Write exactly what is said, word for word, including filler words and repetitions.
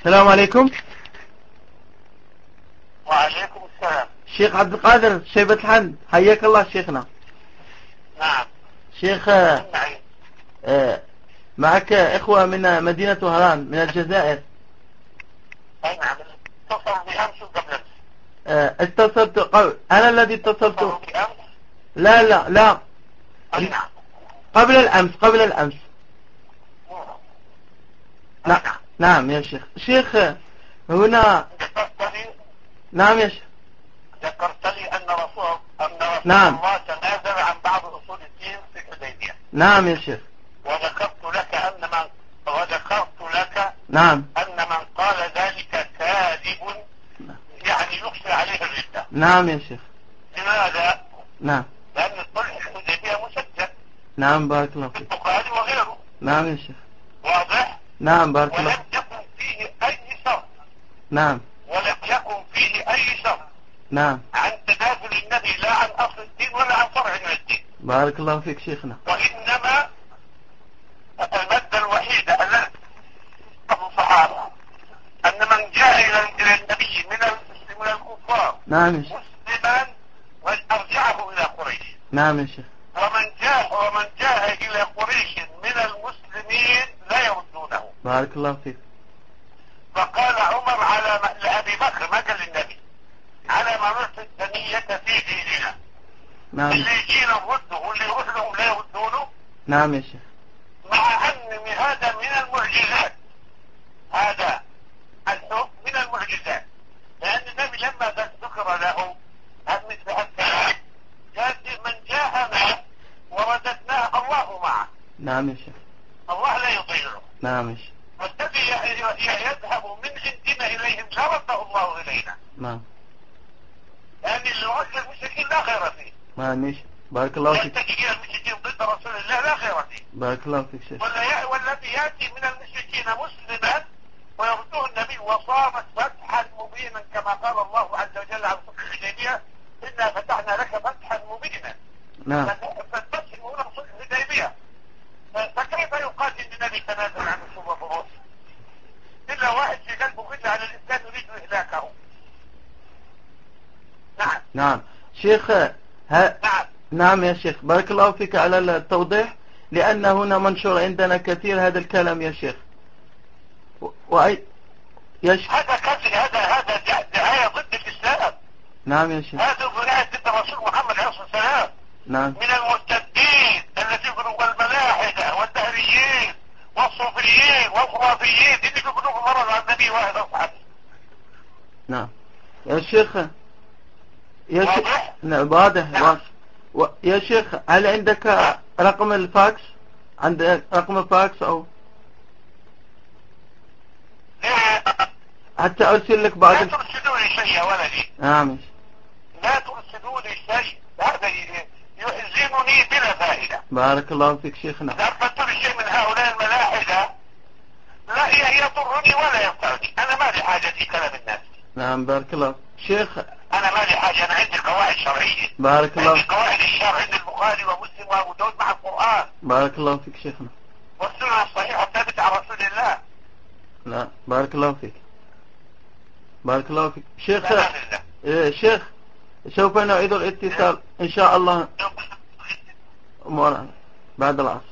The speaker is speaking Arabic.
السلام عليكم. وعليكم السلام. شيخ عبد القادر شيبة الحمد، حياك الله شيخنا. نعم شيخ آه آه معك إخوة من مدينة وهران من الجزائر. أي نعم، اتصل بأمس وقبل أمس. آه اتصلت قبل، أنا الذي اتصلت. اتصلوا بأمس؟ لا لا لا أي نعم، قبل الأمس قبل الأمس. أي نعم نعم. نعم يا شيخ. شيخ هنا. ذكرت لي نعم يا شيخ. ذكرت لي أن رسول أن رسول نعم. الله تنازل عن بعض أصول الدين في الحديبية. نعم يا شيخ. وذكرت لك أن من وذكرت لك نعم. أن من قال ذلك كاذب، يعني يخشى عليه الردة. نعم يا شيخ. لماذا؟ نعم. لأن الصلح الحديبية مسجل نعم بارك الله في فيك. البخاري وغيره. نعم يا شيخ. واضح؟ نعم بارك الله ولم فيك. يكن فيه أي شرط. نعم. ولم يكن فيه أي شرط نعم عن تنازل النبي، لا عن أصل الدين ولا عن فرع من الدين. بارك الله فيك شيخنا. وإنما المادة الوحيدة التي الصحابة أن من جاء إلى النبي من من الكفار نعم يا شيخ. مسلما وأرجعه إلى قريش. نعم يا شيخ. ومن جاء ومن جاء إلى قريش من المسلمين لا يردونه. بارك الله فيك. فقال عمر على ما لأبي بكر، ما قال للنبي، على ما نعطي الدنية في ديننا. نعم. اللي يجينا نرده واللي يروح لهم لا يردونه. نعم يا شيخ. مع أن هذا من المعجزات، هذا الحكم من المعجزات، لأن النبي لما ذكر له مثل هالكلام قال من جاءنا ورددناه الله معه. نعم يا شيخ. الله لا يضيعه. نعم يا شيخ. والذي يذهب من عندنا إليهم لا رده الله إلينا. نعم. لأن اللي رد المشركين لا خير فيه. نعم يا شيخ. بارك الله فيك. يتجي المشركين ضد رسول الله لا خير فيه. بارك الله فيك شيخ. والذي يأتي من المشركين مسلما ويرده النبي وصامت فتحا مبينا كما قال الله عز وجل عن صلح الحديبية إنا فتحنا لك فتحا مبينا. نعم. فالفتح هنا صلح الحديبية. فكيف يقال إن النبي تنازل عن الصوبة فروس؟ إلا واحد في قلبه غل على الإنسان يريد إهلاكه. نعم. نعم شيخ. ها... نعم. نعم يا شيخ بارك الله فيك على التوضيح، لأن هنا منشور عندنا كثير هذا الكلام يا شيخ. و... وأي يا شيخ. هذا كذب، هذا هذا دعاية ضد الإسلام. نعم يا شيخ. هذا دعاية ضد الرسول محمد عليه الصلاة والسلام. نعم. من المرتدين الذين يقولوا الملاحدة والدهريين والصوفيين والخرافيين اللي يقولوا مرض عن النبي واحد أصحابه. نعم يا شيخ. يا شيخ. واضح؟ نعم واضح. نعم. واضح. و... يا شيخ هل عندك رقم الفاكس؟ عندك رقم الفاكس أو لا, حتى أرسل لك بعض لا ال... ترسلوا لي شيء يا ولدي. نعم. لا ترسلوا لي شيء، هذا يحزنني بلا فائدة. بارك الله فيك شيخنا. إذا أردت لي شيء من هؤلاء الملاحدة لا يضرني ولا ينفعني. أنا ما لي حاجة في كلام الناس. نعم بارك الله شيخ. أنا ما لي حاجة، أنا عندي قواعد شرعية. بارك الله. عندي قواعد الشرع، عند البخاري ومسلم وأبو داود مع القرآن. بارك الله فيك شيخنا. والسنة الصحيحة الثابتة عن رسول الله. لا بارك الله فيك. بارك الله فيك شيخ. لا لا إيه شيخ سوف نعيد الاتصال إن شاء الله بعد العصر.